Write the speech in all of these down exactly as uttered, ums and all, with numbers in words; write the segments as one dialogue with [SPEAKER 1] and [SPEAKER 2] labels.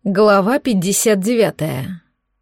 [SPEAKER 1] Глава пятьдесят девятая.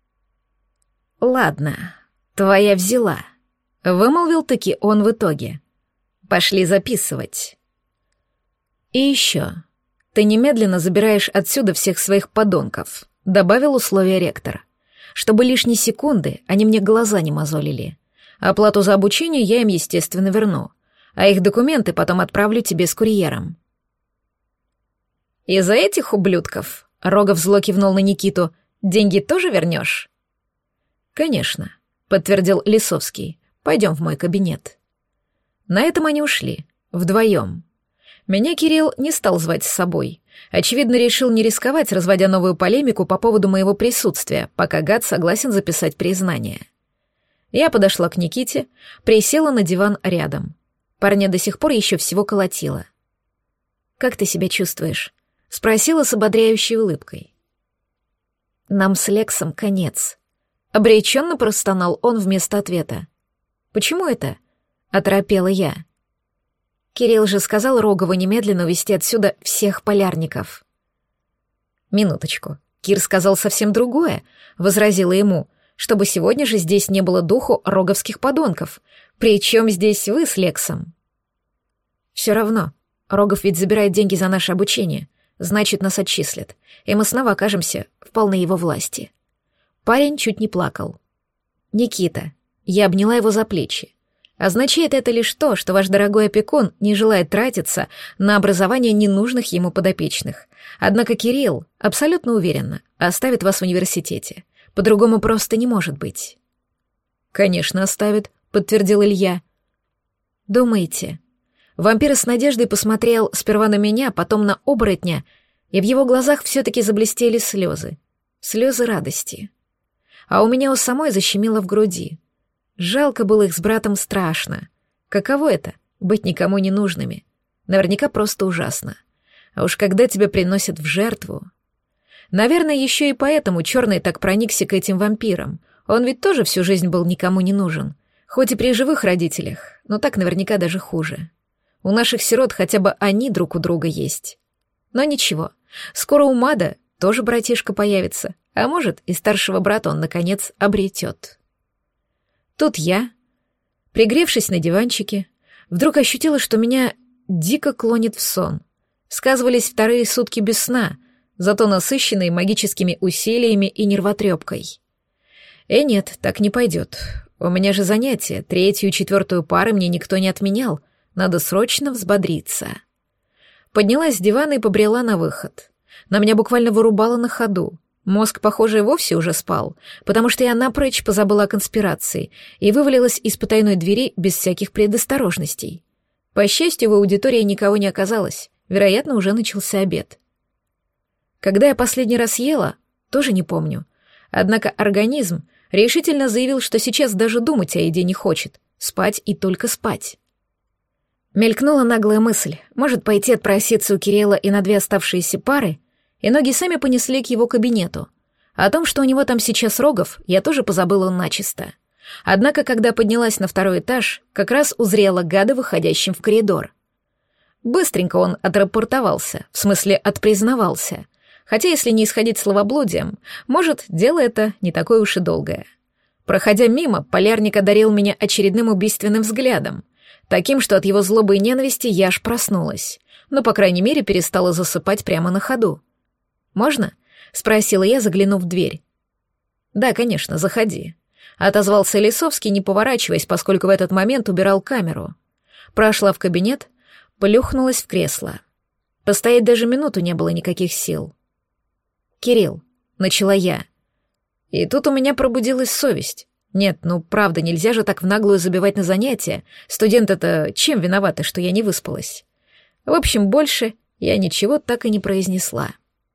[SPEAKER 1] «Ладно, твоя взяла», — вымолвил таки он в итоге. «Пошли записывать». «И еще, ты немедленно забираешь отсюда всех своих подонков», — добавил условие ректор, «чтобы лишние секунды они мне глаза не мозолили. Оплату за обучение я им, естественно, верну, а их документы потом отправлю тебе с курьером». «Из-за этих ублюдков?» — Рогов зло кивнул на Никиту. «Деньги тоже вернешь?» «Конечно», — подтвердил Лисовский. «Пойдем в мой кабинет». На этом они ушли, вдвоем. Меня Кирилл не стал звать с собой. Очевидно, решил не рисковать, разводя новую полемику по поводу моего присутствия, пока гад согласен записать признание. Я подошла к Никите, присела на диван рядом. Парня до сих пор еще всего колотило. «Как ты себя чувствуешь?» — спросила с ободряющей улыбкой. «Нам с Лексом конец», — обреченно простонал он вместо ответа. «Почему это?» — оторопела я. Кирилл же сказал Рогову немедленно увезти отсюда всех полярников. «Минуточку, Кир сказал совсем другое», — возразила ему, «чтобы сегодня же здесь не было духу роговских подонков. Причем здесь вы с Лексом?» «Все равно, Рогов ведь забирает деньги за наше обучение. Значит, нас отчислят, и мы снова окажемся в полной его власти». Парень чуть не плакал. «Никита», я обняла его за плечи. «Означает это лишь то, что ваш дорогой опекун не желает тратиться на образование ненужных ему подопечных. Однако Кирилл абсолютно уверенно оставит вас в университете. По-другому просто не может быть». «Конечно, оставит», — подтвердил Илья. «Думаете?» Вампир с надеждой посмотрел сперва на меня, потом на оборотня, и в его глазах все-таки заблестели слезы. Слезы радости. А у меня у самой защемило в груди. Жалко было их с братом страшно. Каково это — быть никому не нужными? Наверняка просто ужасно. А уж когда тебя приносят в жертву... Наверное, еще и поэтому Черный так проникся к этим вампирам. Он ведь тоже всю жизнь был никому не нужен. Хоть и при живых родителях, но так наверняка даже хуже. У наших сирот хотя бы они друг у друга есть. Но ничего, скоро у Мада тоже братишка появится, а может, и старшего брата он, наконец, обретет. Тут я, пригревшись на диванчике, вдруг ощутила, что меня дико клонит в сон. Сказывались вторые сутки без сна, зато насыщенные магическими усилиями и нервотрепкой. Э, нет, так не пойдет. У меня же занятия, третью и четвертую пары мне никто не отменял. Надо срочно взбодриться. Поднялась с дивана и побрела на выход. На меня буквально вырубало на ходу. Мозг, похоже, и вовсе уже спал, потому что я напрочь позабыла о конспирации и вывалилась из потайной двери без всяких предосторожностей. По счастью, в аудитории никого не оказалось. Вероятно, уже начался обед. Когда я последний раз ела, тоже не помню. Однако организм решительно заявил, что сейчас даже думать о еде не хочет. Спать и только спать. Мелькнула наглая мысль, может пойти отпроситься у Кирилла и на две оставшиеся пары, и ноги сами понесли к его кабинету. О том, что у него там сейчас Рогов, я тоже позабыла начисто. Однако, когда поднялась на второй этаж, как раз узрела гада, выходящим в коридор. Быстренько он отрапортовался, в смысле отпризнавался, хотя, если не исходить словоблудием, может, дело это не такое уж и долгое. Проходя мимо, полярник одарил меня очередным убийственным взглядом, таким, что от его злобы и ненависти я аж проснулась, но, по крайней мере, перестала засыпать прямо на ходу. «Можно?» — спросила я, заглянув в дверь. «Да, конечно, заходи», — отозвался Лисовский, не поворачиваясь, поскольку в этот момент убирал камеру. Прошла в кабинет, плюхнулась в кресло. Постоять даже минуту не было никаких сил. «Кирилл», — начала я. И тут у меня пробудилась совесть. Нет, ну правда, нельзя же так в наглую забивать на занятия. Студенты-то чем виноваты, что я не выспалась? В общем, больше я ничего так и не произнесла.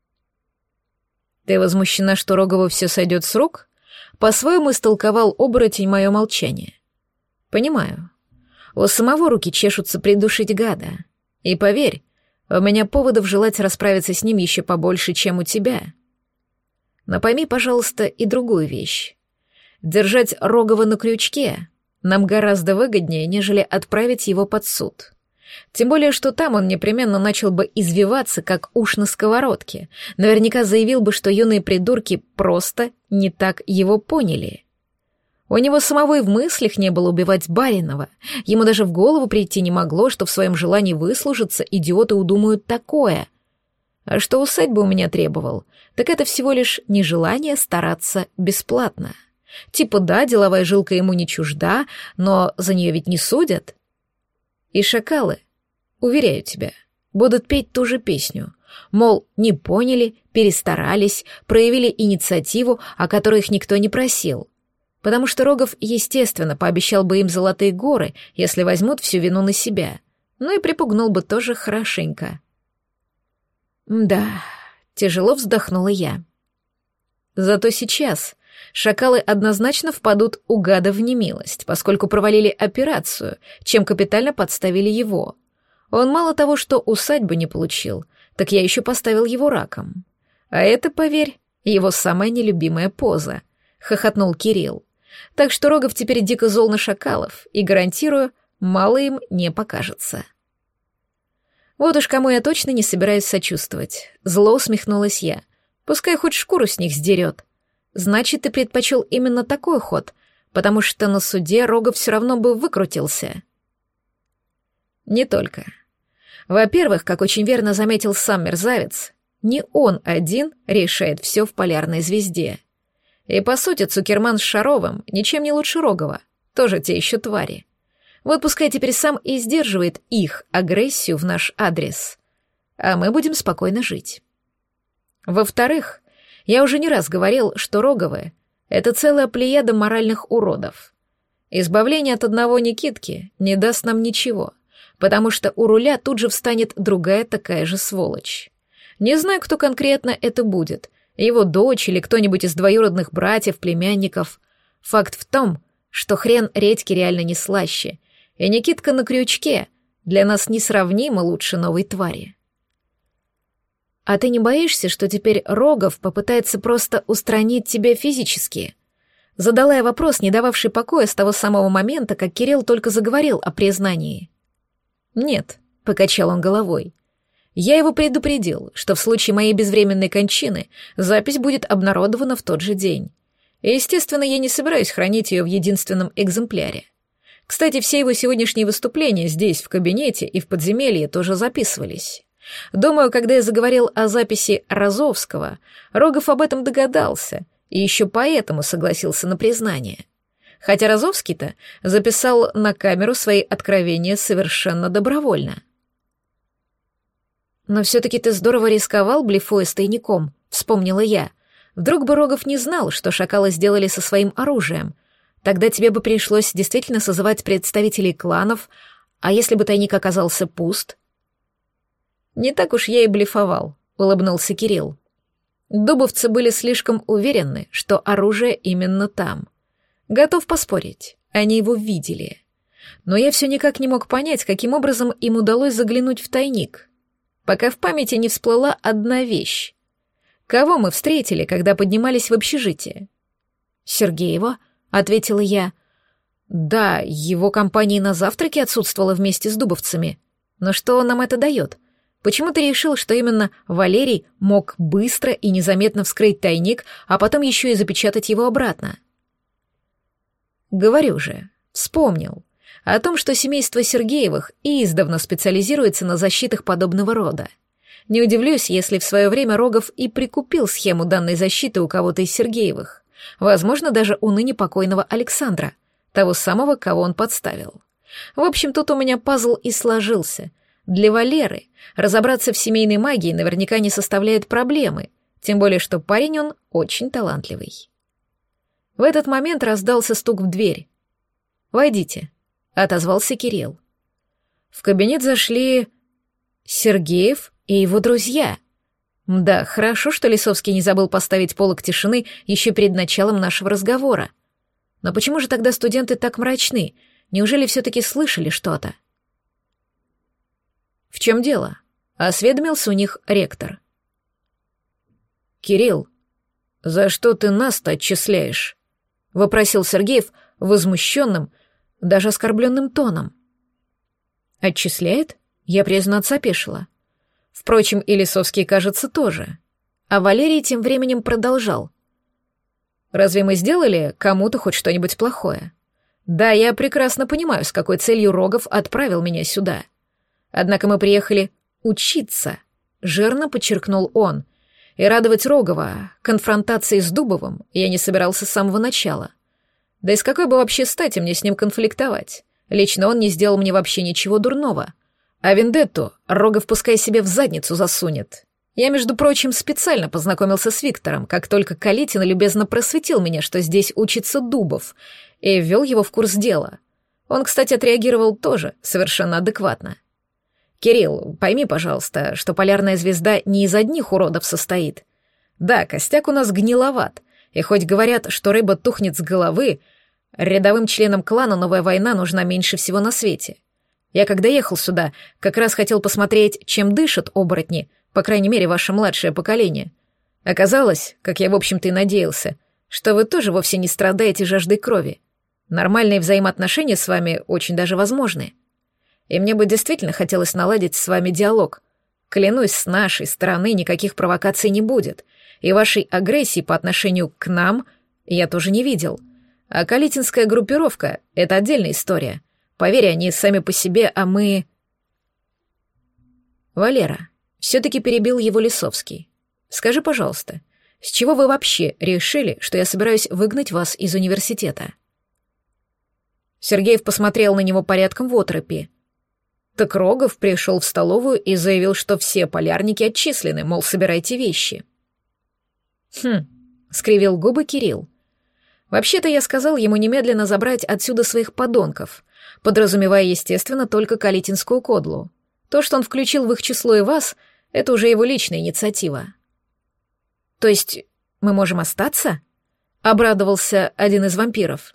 [SPEAKER 1] «Ты возмущена, что Рогову все сойдет с рук?» По-своему истолковал оборотень мое молчание. «Понимаю. У самого руки чешутся придушить гада. И поверь, у меня поводов желать расправиться с ним еще побольше, чем у тебя. Но пойми, пожалуйста, и другую вещь. Держать Рогова на крючке нам гораздо выгоднее, нежели отправить его под суд. Тем более, что там он непременно начал бы извиваться, как уж на сковородке. Наверняка заявил бы, что юные придурки просто не так его поняли. У него самого и в мыслях не было убивать Баринова. Ему даже в голову прийти не могло, что в своем желании выслужиться идиоты удумают такое. А что усадьба у меня требовал, так это всего лишь нежелание стараться бесплатно. Типа да, деловая жилка ему не чужда, но за нее ведь не судят. И шакалы, уверяю тебя, будут петь ту же песню. Мол, не поняли, перестарались, проявили инициативу, о которой их никто не просил. Потому что Рогов, естественно, пообещал бы им золотые горы, если возьмут всю вину на себя. Ну и припугнул бы тоже хорошенько. Да, тяжело вздохнула я. Зато сейчас шакалы однозначно впадут у гада в немилость, поскольку провалили операцию, чем капитально подставили его. Он мало того, что усадьбу не получил, так я еще поставил его раком. А это, поверь, его самая нелюбимая поза, — хохотнул Кирилл. Так что Рогов теперь дико зол на шакалов, и, гарантирую, мало им не покажется. Вот уж кому я точно не собираюсь сочувствовать. Зло усмехнулась я. Пускай хоть шкуру с них сдерет. Значит, ты предпочел именно такой ход, потому что на суде Рогов все равно бы выкрутился. Не только. Во-первых, как очень верно заметил сам мерзавец, не он один решает все в полярной звезде. И, по сути, Цукерман с Шаровым ничем не лучше Рогова, тоже те еще твари. Вот пускай теперь сам и сдерживает их агрессию в наш адрес, а мы будем спокойно жить. Во-вторых, я уже не раз говорил, что Роговы — это целая плеяда моральных уродов. Избавление от одного Никитки не даст нам ничего, потому что у руля тут же встанет другая такая же сволочь. Не знаю, кто конкретно это будет — его дочь или кто-нибудь из двоюродных братьев, племянников. Факт в том, что хрен редьки реально не слаще, и Никитка на крючке для нас несравнимо лучше новой твари. А ты не боишься, что теперь Рогов попытается просто устранить тебя физически? Задала я вопрос, не дававший покоя с того самого момента, как Кирилл только заговорил о признании. Нет, покачал он головой. Я его предупредил, что в случае моей безвременной кончины запись будет обнародована в тот же день. И, естественно, я не собираюсь хранить ее в единственном экземпляре. Кстати, все его сегодняшние выступления здесь, в кабинете и в подземелье тоже записывались. Думаю, когда я заговорил о записи Розовского, Рогов об этом догадался и еще поэтому согласился на признание. Хотя Розовский-то записал на камеру свои откровения совершенно добровольно. «Но все-таки ты здорово рисковал, блефуя с тайником», — вспомнила я. «Вдруг бы Рогов не знал, что шакалы сделали со своим оружием. Тогда тебе бы пришлось действительно созывать представителей кланов, а если бы тайник оказался пуст?» «Не так уж я и блефовал», — улыбнулся Кирилл. Дубовцы были слишком уверены, что оружие именно там. Готов поспорить, они его видели. Но я все никак не мог понять, каким образом им удалось заглянуть в тайник, пока в памяти не всплыла одна вещь. Кого мы встретили, когда поднимались в общежитие? «Сергеева», — ответила я. «Да, его компания на завтраке отсутствовала вместе с дубовцами. Но что нам это дает? Почему ты решил, что именно Валерий мог быстро и незаметно вскрыть тайник, а потом еще и запечатать его обратно?» «Говорю же, вспомнил. О том, что семейство Сергеевых издавна специализируется на защитах подобного рода. Не удивлюсь, если в свое время Рогов и прикупил схему данной защиты у кого-то из Сергеевых, возможно, даже у ныне покойного Александра, того самого, кого он подставил. В общем, тут у меня пазл и сложился. Для Валеры разобраться в семейной магии наверняка не составляет проблемы, тем более что парень он очень талантливый. В этот момент раздался стук в дверь. «Войдите», — отозвался Кирилл. В кабинет зашли Сергеев и его друзья. Да, хорошо, что Лисовский не забыл поставить полог тишины еще перед началом нашего разговора. Но почему же тогда студенты так мрачны? Неужели все-таки слышали что-то? «В чем дело?» — осведомился у них ректор. «Кирилл, за что ты нас-то отчисляешь?» — вопросил Сергеев возмущенным, даже оскорбленным тоном. «Отчисляет?» Я, признаться, опешила. Впрочем, и Лисовский, кажется, тоже. А Валерий тем временем продолжал. «Разве мы сделали кому-то хоть что-нибудь плохое? Да, я прекрасно понимаю, с какой целью Рогов отправил меня сюда. Однако мы приехали учиться», — жирно подчеркнул он. «И радовать Рогова конфронтацией с Дубовым я не собирался с самого начала. Да и с какой бы вообще стати мне с ним конфликтовать? Лично он не сделал мне вообще ничего дурного. А вендетту Рогов пускай себе в задницу засунет. Я, между прочим, специально познакомился с Виктором, как только Калитин любезно просветил меня, что здесь учится Дубов, и ввел его в курс дела. Он, кстати, отреагировал тоже совершенно адекватно. «Кирилл, пойми, пожалуйста, что полярная звезда не из одних уродов состоит. Да, костяк у нас гниловат, и хоть говорят, что рыба тухнет с головы, рядовым членам клана новая война нужна меньше всего на свете. Я, когда ехал сюда, как раз хотел посмотреть, чем дышат оборотни, по крайней мере, ваше младшее поколение. Оказалось, как я, в общем-то, и надеялся, что вы тоже вовсе не страдаете жаждой крови. Нормальные взаимоотношения с вами очень даже возможны. И мне бы действительно хотелось наладить с вами диалог. Клянусь, с нашей стороны никаких провокаций не будет, и вашей агрессии по отношению к нам я тоже не видел. А калитинская группировка — это отдельная история. Поверь, они сами по себе, а мы... Валера, все-таки перебил его Лисовский. Скажи, пожалуйста, с чего вы вообще решили, что я собираюсь выгнать вас из университета? Сергеев посмотрел на него порядком в оторопи. Так Рогов пришел в столовую и заявил, что все полярники отчислены, мол, собирайте вещи. Хм, скривил губы Кирилл. Вообще-то я сказал ему немедленно забрать отсюда своих подонков, подразумевая, естественно, только калитинскую кодлу. То, что он включил в их число и вас, это уже его личная инициатива. То есть мы можем остаться? Обрадовался один из вампиров.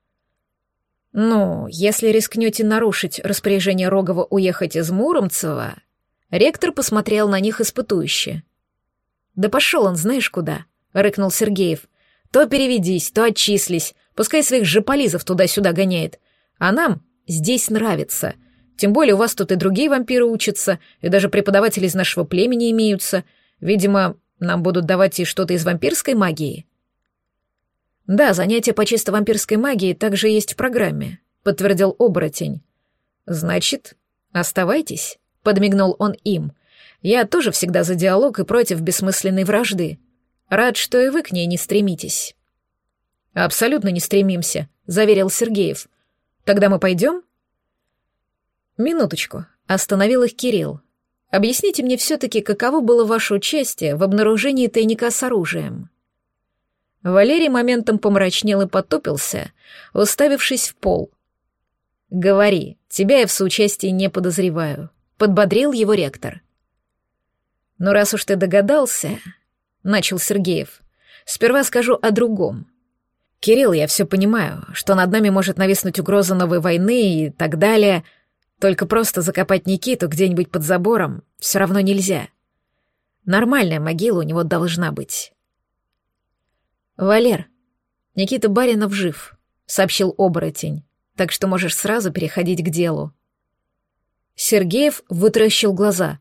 [SPEAKER 1] Ну, если рискнете нарушить распоряжение Рогова уехать из Муромцева, ректор посмотрел на них испытующе. Да пошел он знаешь куда, рыкнул Сергеев. То переведись, то отчислись, пускай своих жополизов туда-сюда гоняет. А нам здесь нравится. Тем более у вас тут и другие вампиры учатся, и даже преподаватели из нашего племени имеются. Видимо, нам будут давать и что-то из вампирской магии. Да, занятия по чисто вампирской магии также есть в программе, подтвердил оборотень. Значит, оставайтесь, подмигнул он им. Я тоже всегда за диалог и против бессмысленной вражды. Рад, что и вы к ней не стремитесь. Абсолютно не стремимся, заверил Сергеев. Тогда мы пойдем? Минуточку, остановил их Кирилл. Объясните мне все-таки, каково было ваше участие в обнаружении тайника с оружием. Валерий моментом помрачнел и потупился, уставившись в пол. «Говори, тебя я в соучастии не подозреваю», — подбодрил его ректор. «Ну, раз уж ты догадался», — начал Сергеев, — «сперва скажу о другом. Кирилл, я все понимаю, что над нами может нависнуть угроза новой войны и так далее, только просто закопать Никиту где-нибудь под забором все равно нельзя. Нормальная могила у него должна быть». «Валер, Никита Баринов жив», — сообщил оборотень, «так что можешь сразу переходить к делу». Сергеев вытаращил глаза.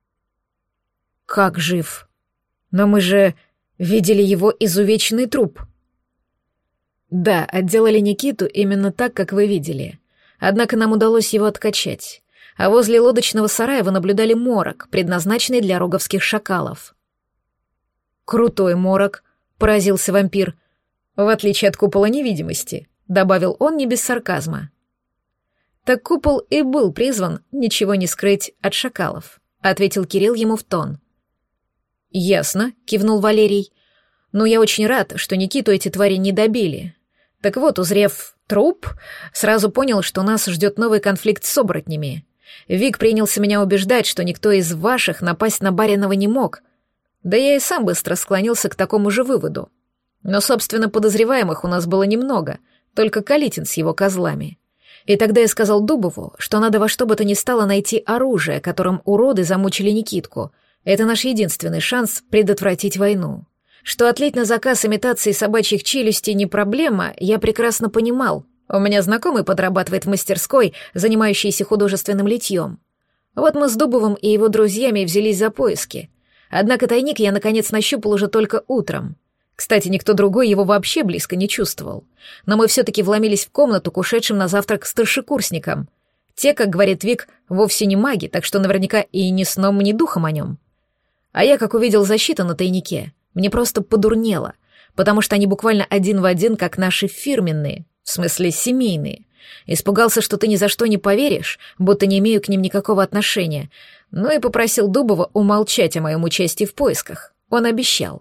[SPEAKER 1] «Как жив? Но мы же видели его изувеченный труп». «Да, отделали Никиту именно так, как вы видели. Однако нам удалось его откачать, а возле лодочного сарая вы наблюдали морок, предназначенный для роговских шакалов». «Крутой морок», — поразился вампир. «В отличие от купола невидимости», — добавил он не без сарказма. «Так купол и был призван ничего не скрыть от шакалов», — ответил Кирилл ему в тон. «Ясно», — кивнул Валерий. «Но я очень рад, что Никиту эти твари не добили. Так вот, узрев труп, сразу понял, что нас ждет новый конфликт с оборотнями. Вик принялся меня убеждать, что никто из ваших напасть на Баринова не мог. Да я и сам быстро склонился к такому же выводу. Но, собственно, подозреваемых у нас было немного, только Калитин с его козлами. И тогда я сказал Дубову, что надо во что бы то ни стало найти оружие, которым уроды замучили Никитку. Это наш единственный шанс предотвратить войну. Что отлить на заказ имитации собачьих челюстей не проблема, я прекрасно понимал. У меня знакомый подрабатывает в мастерской, занимающийся художественным литьем. Вот мы с Дубовым и его друзьями взялись за поиски. Однако тайник я, наконец, нащупал уже только утром. Кстати, никто другой его вообще близко не чувствовал. Но мы все-таки вломились в комнату к ушедшим на завтрак старшекурсникам. Те, как говорит Вик, вовсе не маги, так что наверняка и ни сном, ни духом о нем. А я, как увидел защиту на тайнике, мне просто подурнело, потому что они буквально один в один, как наши фирменные, в смысле семейные. Испугался, что ты ни за что не поверишь, будто не имею к ним никакого отношения, ну и попросил Дубова умолчать о моем участии в поисках. Он обещал.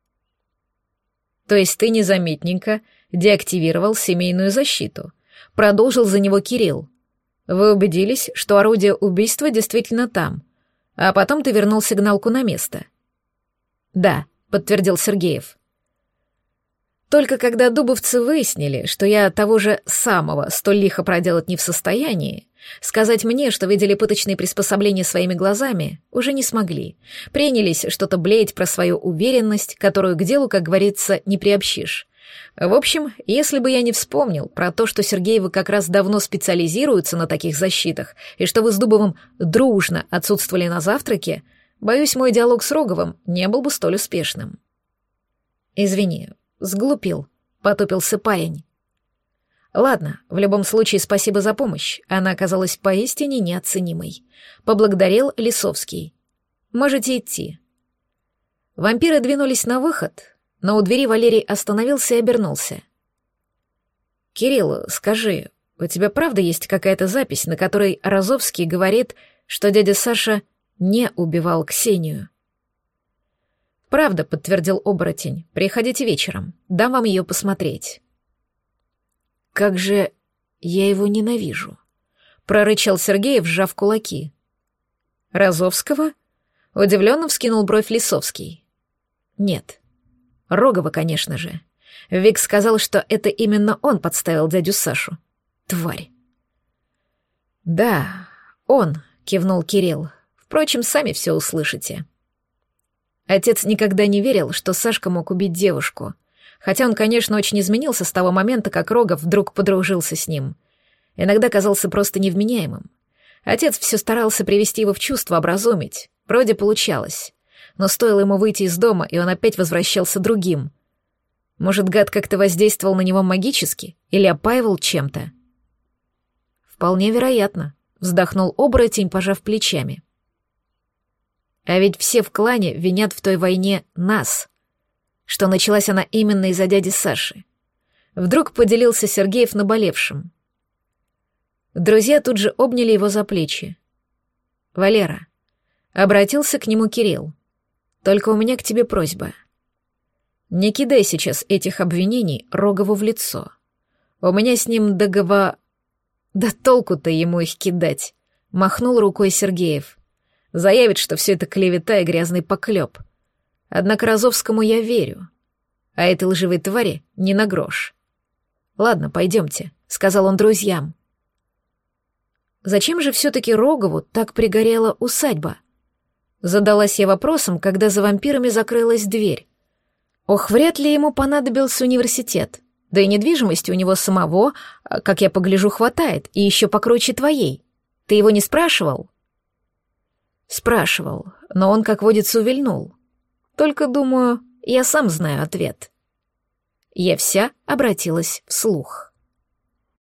[SPEAKER 1] То есть ты незаметненько деактивировал семейную защиту. Продолжил за него Кирилл. Вы убедились, что орудие убийства действительно там, а потом ты вернул сигналку на место. Да, подтвердил Сергеев. Только когда дубовцы выяснили, что я того же самого столь лихо проделать не в состоянии, сказать мне, что видели пыточные приспособления своими глазами, уже не смогли. Принялись что-то блеять про свою уверенность, которую к делу, как говорится, не приобщишь. В общем, если бы я не вспомнил про то, что Сергеевы как раз давно специализируются на таких защитах, и что вы с Дубовым дружно отсутствовали на завтраке, боюсь, мой диалог с Роговым не был бы столь успешным. Извини, сглупил, потупился парень. Ладно, в любом случае спасибо за помощь, она оказалась поистине неоценимой. Поблагодарил Лисовский. Можете идти. Вампиры двинулись на выход, но у двери Валерий остановился и обернулся. «Кирилл, скажи, у тебя правда есть какая-то запись, на которой Розовский говорит, что дядя Саша не убивал Ксению?» «Правда», — подтвердил оборотень. «Приходите вечером, дам вам ее посмотреть». «Как же я его ненавижу», — прорычал Сергеев, сжав кулаки. «Розовского?» — удивленно вскинул бровь Лисовский. «Нет. Рогова, конечно же. Вик сказал, что это именно он подставил дядю Сашу. Тварь». «Да, он», — кивнул Кирилл. «Впрочем, сами все услышите». Отец никогда не верил, что Сашка мог убить девушку, хотя он, конечно, очень изменился с того момента, как Рогов вдруг подружился с ним. Иногда казался просто невменяемым. Отец все старался привести его в чувство, образумить. Вроде получалось. Но стоило ему выйти из дома, и он опять возвращался другим. Может, гад как-то воздействовал на него магически или опаивал чем-то? Вполне вероятно, вздохнул оборотень, пожав плечами. А ведь все в клане винят в той войне нас, что началась она именно из-за дяди Саши. Вдруг поделился Сергеев наболевшим. Друзья тут же обняли его за плечи. «Валера», — обратился к нему Кирилл, — «только у меня к тебе просьба. Не кидай сейчас этих обвинений Рогову в лицо. У меня с ним договор...» «Да толку-то ему их кидать», — махнул рукой Сергеев. «Заявит, что все это клевета и грязный поклеп. Однако Розовскому я верю, а этой лживой твари не на грош. Ладно, пойдемте», — сказал он друзьям. «Зачем же все-таки Рогову так пригорела усадьба?» Задалась я вопросом, когда за вампирами закрылась дверь. Ох, вряд ли ему понадобился университет. Да и недвижимости у него самого, как я погляжу, хватает, и еще покруче твоей. Ты его не спрашивал? Спрашивал, но он, как водится, увильнул. Только, думаю, я сам знаю ответ. Я вся обратилась вслух.